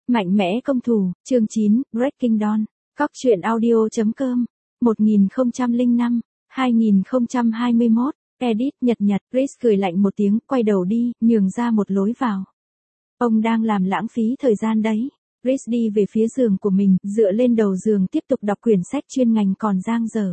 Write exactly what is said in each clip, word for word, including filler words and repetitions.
Mạnh mẽ công thủ, chương chín, Breaking Dawn. Cóc truyện audio chấm com. một nghìn không trăm lẻ năm, hai nghìn không trăm hai mươi mốt. Edit nhật nhật. Chris cười lạnh một tiếng, quay đầu đi, nhường ra một lối vào. Ông đang làm lãng phí thời gian đấy. Chris đi về phía giường của mình, dựa lên đầu giường tiếp tục đọc quyển sách chuyên ngành còn dang dở.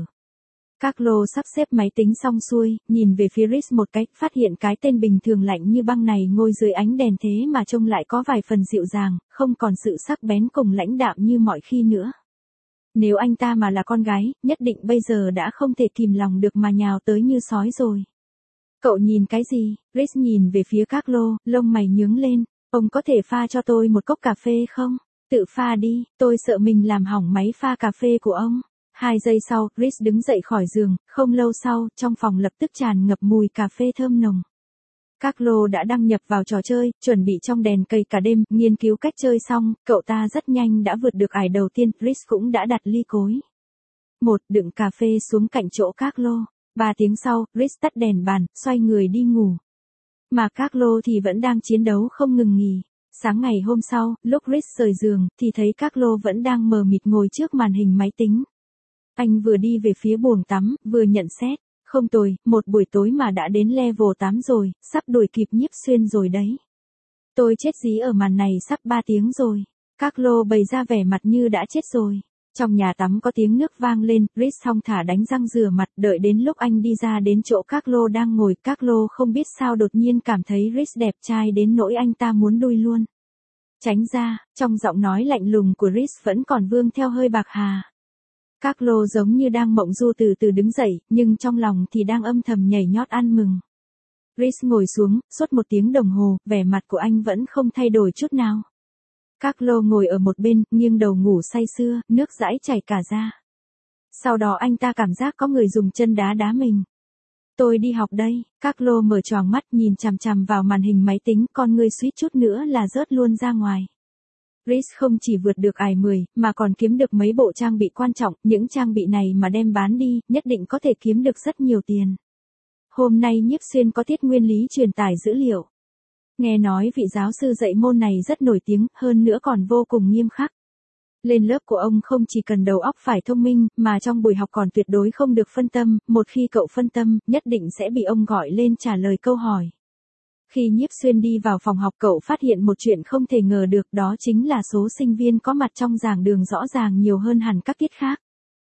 Carlo sắp xếp máy tính xong xuôi, nhìn về phía Chris một cái, phát hiện cái tên bình thường lạnh như băng này ngồi dưới ánh đèn thế mà trông lại có vài phần dịu dàng, không còn sự sắc bén cùng lãnh đạm như mọi khi nữa. Nếu anh ta mà là con gái, nhất định bây giờ đã không thể kìm lòng được mà nhào tới như sói rồi. Cậu nhìn cái gì? Chris nhìn về phía Carlo, lông mày nhướng lên. Ông có thể pha cho tôi một cốc cà phê không? Tự pha đi, tôi sợ mình làm hỏng máy pha cà phê của ông. Hai giây sau, Chris đứng dậy khỏi giường, không lâu sau, trong phòng lập tức tràn ngập mùi cà phê thơm nồng. Carlo đã đăng nhập vào trò chơi, chuẩn bị trong đèn cây cả đêm, nghiên cứu cách chơi xong, cậu ta rất nhanh đã vượt được ải đầu tiên, Chris cũng đã đặt ly cối. Một, đựng cà phê xuống cạnh chỗ Carlo. Ba tiếng sau, Chris tắt đèn bàn, xoay người đi ngủ. Mà Carlo thì vẫn đang chiến đấu không ngừng nghỉ. Sáng ngày hôm sau, lúc Chris rời giường, thì thấy Carlo vẫn đang mờ mịt ngồi trước màn hình máy tính. Anh vừa đi về phía buồng tắm, vừa nhận xét. Không tồi, một buổi tối mà đã đến level tám rồi, sắp đuổi kịp Nhiếp Xuyên rồi đấy. Tôi chết dí ở màn này sắp ba tiếng rồi. Carlo bày ra vẻ mặt như đã chết rồi. Trong nhà tắm có tiếng nước vang lên, Chris thong thả đánh răng rửa mặt, đợi đến lúc anh đi ra đến chỗ Carlo đang ngồi. Carlo không biết sao đột nhiên cảm thấy Chris đẹp trai đến nỗi anh ta muốn đuôi luôn. Tránh ra, trong giọng nói lạnh lùng của Chris vẫn còn vương theo hơi bạc hà. Carlo giống như đang mộng du từ từ đứng dậy, nhưng trong lòng thì đang âm thầm nhảy nhót ăn mừng. Chris ngồi xuống, suốt một tiếng đồng hồ, vẻ mặt của anh vẫn không thay đổi chút nào. Carlo ngồi ở một bên, nghiêng đầu ngủ say sưa, nước dãi chảy cả ra. Sau đó anh ta cảm giác có người dùng chân đá đá mình. Tôi đi học đây. Carlo mở choàng mắt nhìn chằm chằm vào màn hình máy tính, con người suýt chút nữa là rớt luôn ra ngoài. Chris không chỉ vượt được ải mười, mà còn kiếm được mấy bộ trang bị quan trọng, những trang bị này mà đem bán đi, nhất định có thể kiếm được rất nhiều tiền. Hôm nay Nhiếp Xuyên có tiết nguyên lý truyền tải dữ liệu. Nghe nói vị giáo sư dạy môn này rất nổi tiếng, hơn nữa còn vô cùng nghiêm khắc. Lên lớp của ông không chỉ cần đầu óc phải thông minh, mà trong buổi học còn tuyệt đối không được phân tâm, một khi cậu phân tâm, nhất định sẽ bị ông gọi lên trả lời câu hỏi. Khi Nhiếp Xuyên đi vào phòng học, cậu phát hiện một chuyện không thể ngờ được, đó chính là số sinh viên có mặt trong giảng đường rõ ràng nhiều hơn hẳn các tiết khác.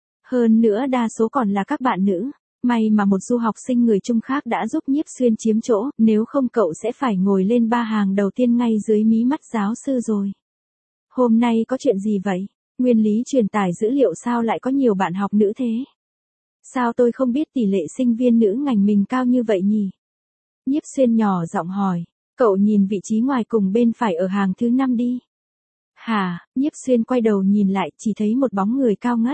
Hơn nữa đa số còn là các bạn nữ. May mà một du học sinh người Trung khác đã giúp Nhiếp Xuyên chiếm chỗ, nếu không cậu sẽ phải ngồi lên ba hàng đầu tiên ngay dưới mí mắt giáo sư rồi. Hôm nay có chuyện gì vậy? Nguyên lý truyền tải dữ liệu sao lại có nhiều bạn học nữ thế? Sao tôi không biết tỷ lệ sinh viên nữ ngành mình cao như vậy nhỉ? Nhiếp Xuyên nhỏ giọng hỏi. Cậu nhìn vị trí ngoài cùng bên phải ở hàng thứ năm đi. Hả? Nhiếp Xuyên quay đầu nhìn lại, chỉ thấy một bóng người cao ngất.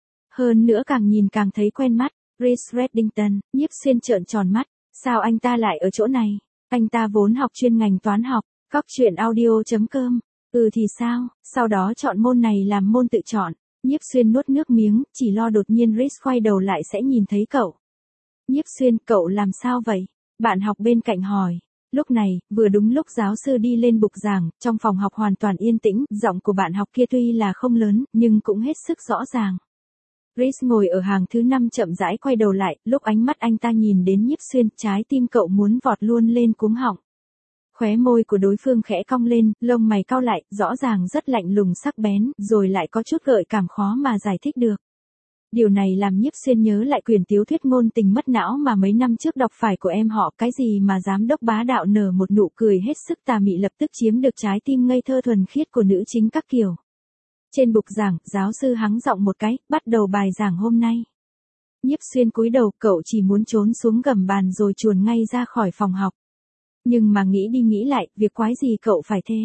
Hơn nữa càng nhìn càng thấy quen mắt. Chris Reddington. Nhiếp Xuyên trợn tròn mắt. Sao anh ta lại ở chỗ này? Anh ta vốn học chuyên ngành toán học. Cóc truyện audio chấm com. Ừ thì sao? Sau đó chọn môn này làm môn tự chọn. Nhiếp Xuyên nuốt nước miếng, chỉ lo đột nhiên Chris quay đầu lại sẽ nhìn thấy cậu. Nhiếp Xuyên, cậu làm sao vậy? Bạn học bên cạnh hỏi. Lúc này, vừa đúng lúc giáo sư đi lên bục giảng, trong phòng học hoàn toàn yên tĩnh, giọng của bạn học kia tuy là không lớn, nhưng cũng hết sức rõ ràng. Chris ngồi ở hàng thứ năm chậm rãi quay đầu lại, lúc ánh mắt anh ta nhìn đến Nhiếp Xuyên, trái tim cậu muốn vọt luôn lên cuống họng. Khóe môi của đối phương khẽ cong lên, lông mày cau lại, rõ ràng rất lạnh lùng sắc bén, rồi lại có chút gợi cảm khó mà giải thích được. Điều này làm Nhiếp Xuyên nhớ lại quyển tiểu thuyết ngôn tình mất não mà mấy năm trước đọc phải của em họ, cái gì mà giám đốc bá đạo nở một nụ cười hết sức tà mị lập tức chiếm được trái tim ngây thơ thuần khiết của nữ chính các kiểu. Trên bục giảng, giáo sư hắng giọng một cái, bắt đầu bài giảng hôm nay. Nhiếp Xuyên cúi đầu, cậu chỉ muốn trốn xuống gầm bàn rồi chuồn ngay ra khỏi phòng học. Nhưng mà nghĩ đi nghĩ lại, việc quái gì cậu phải thế?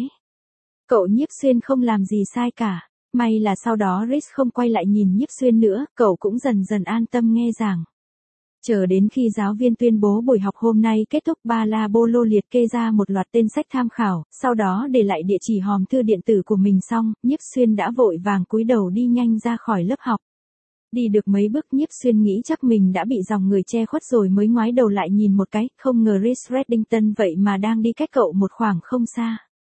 Cậu Nhiếp Xuyên không làm gì sai cả. May là sau đó Chris không quay lại nhìn Nhiếp Xuyên nữa, cậu cũng dần dần an tâm nghe giảng. Chờ đến khi giáo viên tuyên bố buổi học hôm nay kết thúc, Ba La Bô Lô liệt kê ra một loạt tên sách tham khảo, sau đó để lại địa chỉ hòm thư điện tử của mình xong, Nhiếp Xuyên đã vội vàng cúi đầu đi nhanh ra khỏi lớp học. Đi được mấy bước, Nhiếp Xuyên nghĩ chắc mình đã bị dòng người che khuất rồi mới ngoái đầu lại nhìn một cái, không ngờ Chris Reddington vậy mà đang đi cách cậu một khoảng không xa.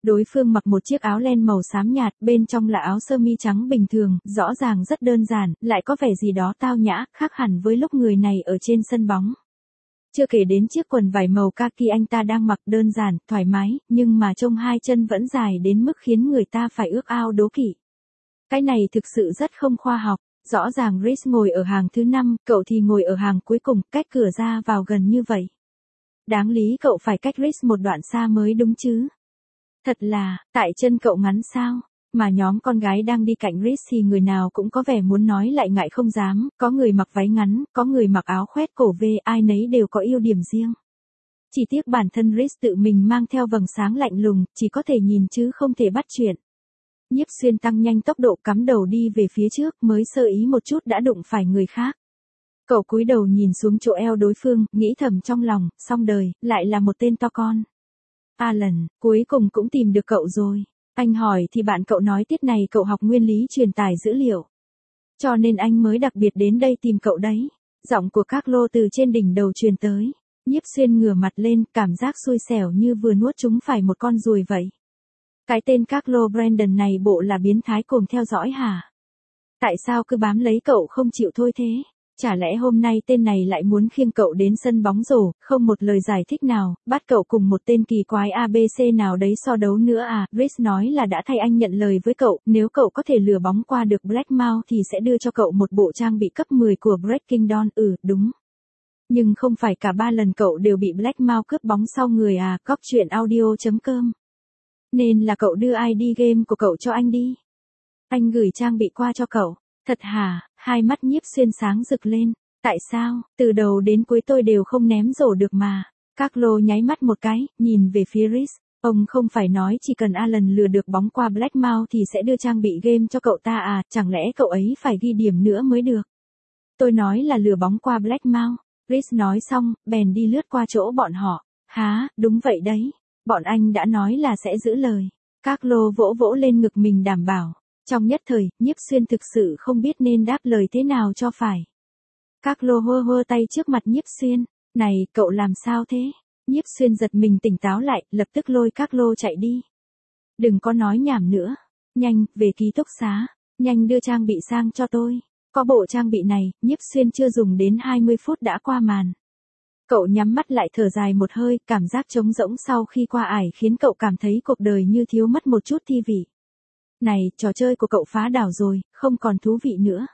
Đối phương mặc một chiếc áo len màu xám nhạt, bên trong là áo sơ mi trắng bình thường, rõ ràng rất đơn giản, lại có vẻ gì đó tao nhã, khác hẳn với lúc người này ở trên sân bóng. Chưa kể đến chiếc quần vải màu kaki anh ta đang mặc đơn giản, thoải mái, nhưng mà trông hai chân vẫn dài đến mức khiến người ta phải ước ao đố kỵ. Cái này thực sự rất không khoa học. Rõ ràng Reese ngồi ở hàng thứ năm, cậu thì ngồi ở hàng cuối cùng, cách cửa ra vào gần như vậy. Đáng lý cậu phải cách Reese một đoạn xa mới đúng chứ. Thật là, tại chân cậu ngắn sao? Mà nhóm con gái đang đi cạnh Reese thì người nào cũng có vẻ muốn nói lại ngại không dám, có người mặc váy ngắn, có người mặc áo khoét cổ V, ai nấy đều có ưu điểm riêng. Chỉ tiếc bản thân Reese tự mình mang theo vầng sáng lạnh lùng, chỉ có thể nhìn chứ không thể bắt chuyện. Nhiếp Xuyên tăng nhanh tốc độ cắm đầu đi về phía trước, mới sơ ý một chút đã đụng phải người khác. Cậu cúi đầu nhìn xuống chỗ eo đối phương, nghĩ thầm trong lòng, xong đời, lại là một tên to con. Alan, cuối cùng cũng tìm được cậu rồi. Anh hỏi thì bạn cậu nói tiết này cậu học nguyên lý truyền tải dữ liệu. Cho nên anh mới đặc biệt đến đây tìm cậu đấy. Giọng của Carlo từ trên đỉnh đầu truyền tới. Nhiếp Xuyên ngửa mặt lên, cảm giác xui xẻo như vừa nuốt trúng phải một con ruồi vậy. Cái tên Carlo Brandon này bộ là biến thái cuồng theo dõi hả? Tại sao cứ bám lấy cậu không chịu thôi thế? Chả lẽ hôm nay tên này lại muốn khiêng cậu đến sân bóng rổ, không một lời giải thích nào, bắt cậu cùng một tên kỳ quái a bê xê nào đấy so đấu nữa à? Reese nói là đã thay anh nhận lời với cậu, nếu cậu có thể lừa bóng qua được Blackmouth thì sẽ đưa cho cậu một bộ trang bị cấp mười của Breaking Dawn, ừ, đúng. Nhưng không phải cả ba lần cậu đều bị Blackmouth cướp bóng sau người à? Cóc truyện audio chấm com. Nên là cậu đưa i đê game của cậu cho anh đi. Anh gửi trang bị qua cho cậu. Thật hả? Hai mắt Nhiếp Xuyên sáng rực lên. Tại sao? Từ đầu đến cuối tôi đều không ném rổ được mà. Carlo nháy mắt một cái, nhìn về phía Reese. Ông không phải nói chỉ cần Alan lừa được bóng qua Blackmouth thì sẽ đưa trang bị game cho cậu ta à, chẳng lẽ cậu ấy phải ghi điểm nữa mới được? Tôi nói là lừa bóng qua Blackmouth. Reese nói xong, bèn đi lướt qua chỗ bọn họ. Hả, đúng vậy đấy. Bọn anh đã nói là sẽ giữ lời. Carlo vỗ vỗ lên ngực mình đảm bảo. Trong nhất thời, Nhiếp Xuyên thực sự không biết nên đáp lời thế nào cho phải. Carlo hơ hơ tay trước mặt Nhiếp Xuyên. Này, cậu làm sao thế? Nhiếp Xuyên giật mình tỉnh táo lại, lập tức lôi Carlo chạy đi. Đừng có nói nhảm nữa. Nhanh, về ký túc xá. Nhanh đưa trang bị sang cho tôi. Có bộ trang bị này, Nhiếp Xuyên chưa dùng đến hai mươi phút đã qua màn. Cậu nhắm mắt lại thở dài một hơi, cảm giác trống rỗng sau khi qua ải khiến cậu cảm thấy cuộc đời như thiếu mất một chút thi vị. Này, trò chơi của cậu phá đảo rồi, không còn thú vị nữa.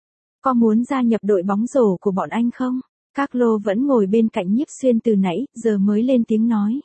Có muốn gia nhập đội bóng rổ của bọn anh không? Carlo vẫn ngồi bên cạnh Nhiếp Xuyên từ nãy, giờ mới lên tiếng nói.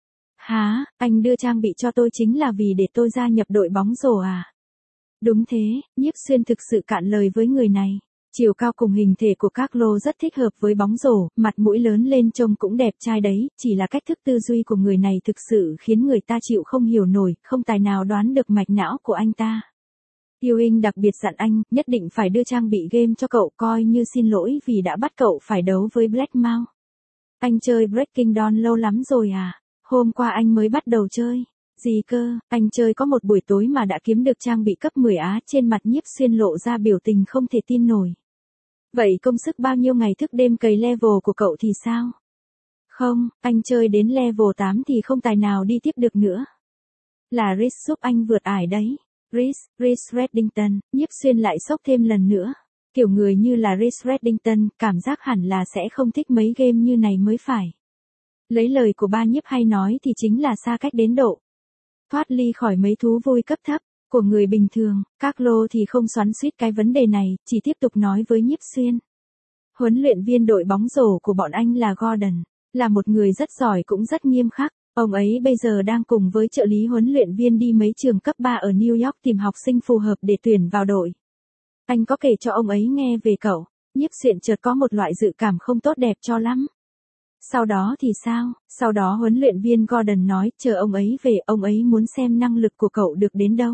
Hả, anh đưa trang bị cho tôi chính là vì để tôi gia nhập đội bóng rổ à? Đúng thế, Nhiếp Xuyên thực sự cạn lời với người này. Chiều cao cùng hình thể của Carlo rất thích hợp với bóng rổ, mặt mũi lớn lên trông cũng đẹp trai đấy, chỉ là cách thức tư duy của người này thực sự khiến người ta chịu không hiểu nổi, không tài nào đoán được mạch não của anh ta. Ewing đặc biệt dặn anh, nhất định phải đưa trang bị game cho cậu, coi như xin lỗi vì đã bắt cậu phải đấu với Blackmouth. Anh chơi Breaking Dawn lâu lắm rồi à? Hôm qua anh mới bắt đầu chơi. Gì cơ, anh chơi có một buổi tối mà đã kiếm được trang bị cấp mười á, trên mặt Nhiếp Xuyên lộ ra biểu tình không thể tin nổi. Vậy công sức bao nhiêu ngày thức đêm cày level của cậu thì sao? Không, anh chơi đến level tám thì không tài nào đi tiếp được nữa. Là Reese giúp anh vượt ải đấy. Reese, Reese Reddington, Nhiếp Xuyên lại sốc thêm lần nữa. Kiểu người như là Reese Reddington, cảm giác hẳn là sẽ không thích mấy game như này mới phải. Lấy lời của ba Nhiếp hay nói thì chính là xa cách đến độ. Thoát ly khỏi mấy thú vui cấp thấp của người bình thường, Carlo thì không xoắn xuýt cái vấn đề này, chỉ tiếp tục nói với Nhiếp Xuyên. Huấn luyện viên đội bóng rổ của bọn anh là Gordon, là một người rất giỏi cũng rất nghiêm khắc. Ông ấy bây giờ đang cùng với trợ lý huấn luyện viên đi mấy trường cấp ba ở New York tìm học sinh phù hợp để tuyển vào đội. Anh có kể cho ông ấy nghe về cậu. Nhiếp Xuyên chợt có một loại dự cảm không tốt đẹp cho lắm. Sau đó thì sao? Sau đó huấn luyện viên Gordon nói, chờ ông ấy về, ông ấy muốn xem năng lực của cậu được đến đâu.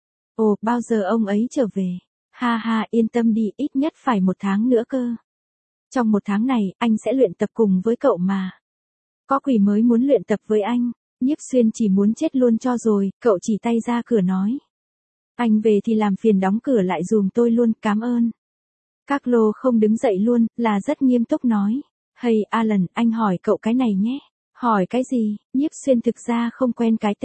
Ồ, bao giờ ông ấy trở về? Ha ha, yên tâm đi, ít nhất phải một tháng nữa cơ. Trong một tháng này, anh sẽ luyện tập cùng với cậu mà. Có quỷ mới muốn luyện tập với anh. Nhiếp Xuyên chỉ muốn chết luôn cho rồi, cậu chỉ tay ra cửa nói. Anh về thì làm phiền đóng cửa lại dùm tôi luôn, cảm ơn. Carlo không đứng dậy luôn, là rất nghiêm túc nói. Hey Alan, anh hỏi cậu cái này nhé. Hỏi cái gì? Nhiếp Xuyên thực ra không quen cái tên.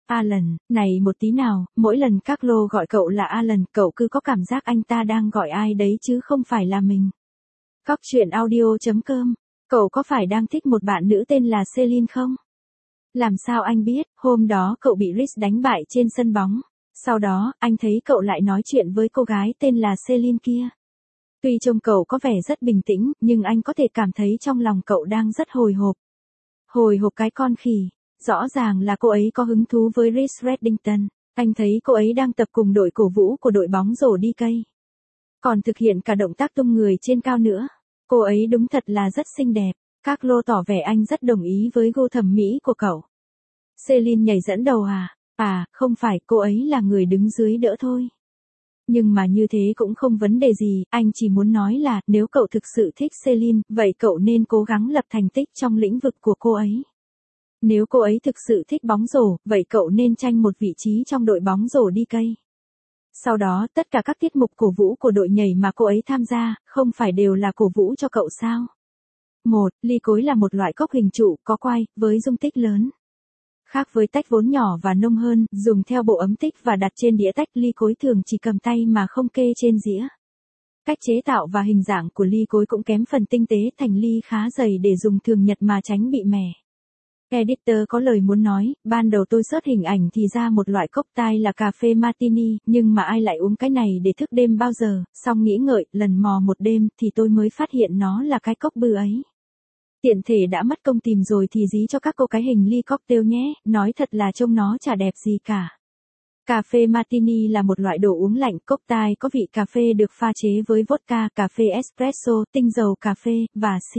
Alan, này một tí nào, mỗi lần Carlo gọi cậu là Alan, cậu cứ có cảm giác anh ta đang gọi ai đấy chứ không phải là mình. Cóc truyện audio chấm com, cậu có phải đang thích một bạn nữ tên là Celine không? Làm sao anh biết, hôm đó cậu bị Rhys đánh bại trên sân bóng. Sau đó, anh thấy cậu lại nói chuyện với cô gái tên là Celine kia. Tuy trông cậu có vẻ rất bình tĩnh, nhưng anh có thể cảm thấy trong lòng cậu đang rất hồi hộp. Hồi hộp cái con khỉ. Rõ ràng là cô ấy có hứng thú với Rhys Reddington. Anh thấy cô ấy đang tập cùng đội cổ vũ của đội bóng rổ đi cây. Còn thực hiện cả động tác tung người trên cao nữa. Cô ấy đúng thật là rất xinh đẹp. Carlo tỏ vẻ anh rất đồng ý với gu thẩm mỹ của cậu. Celine nhảy dẫn đầu à? À, không phải, cô ấy là người đứng dưới đỡ thôi. Nhưng mà như thế cũng không vấn đề gì, anh chỉ muốn nói là nếu cậu thực sự thích Celine, vậy cậu nên cố gắng lập thành tích trong lĩnh vực của cô ấy. Nếu cô ấy thực sự thích bóng rổ, vậy cậu nên tranh một vị trí trong đội bóng rổ đi cây. Sau đó, tất cả các tiết mục cổ vũ của đội nhảy mà cô ấy tham gia, không phải đều là cổ vũ cho cậu sao? một. Ly cối là một loại cốc hình trụ, có quai, với dung tích lớn. Khác với tách vốn nhỏ và nông hơn, dùng theo bộ ấm tích và đặt trên đĩa tách, ly cối thường chỉ cầm tay mà không kê trên dĩa. Cách chế tạo và hình dạng của ly cối cũng kém phần tinh tế, thành ly khá dày để dùng thường nhật mà tránh bị mẻ. Editor có lời muốn nói, ban đầu tôi search hình ảnh thì ra một loại cocktail là cà phê martini, nhưng mà ai lại uống cái này để thức đêm bao giờ, xong nghĩ ngợi, lần mò một đêm thì tôi mới phát hiện nó là cái cốc bư ấy. Tiện thể đã mất công tìm rồi thì dí cho các cô cái hình ly cocktail nhé, nói thật là trông nó chả đẹp gì cả. Cà phê martini là một loại đồ uống lạnh, cocktail có vị cà phê được pha chế với vodka, cà phê espresso, tinh dầu cà phê, và si.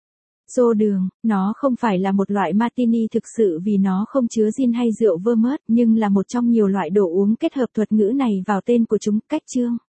Rô đường, nó không phải là một loại martini thực sự vì nó không chứa gin hay rượu vermouth, nhưng là một trong nhiều loại đồ uống kết hợp thuật ngữ này vào tên của chúng. Cách chương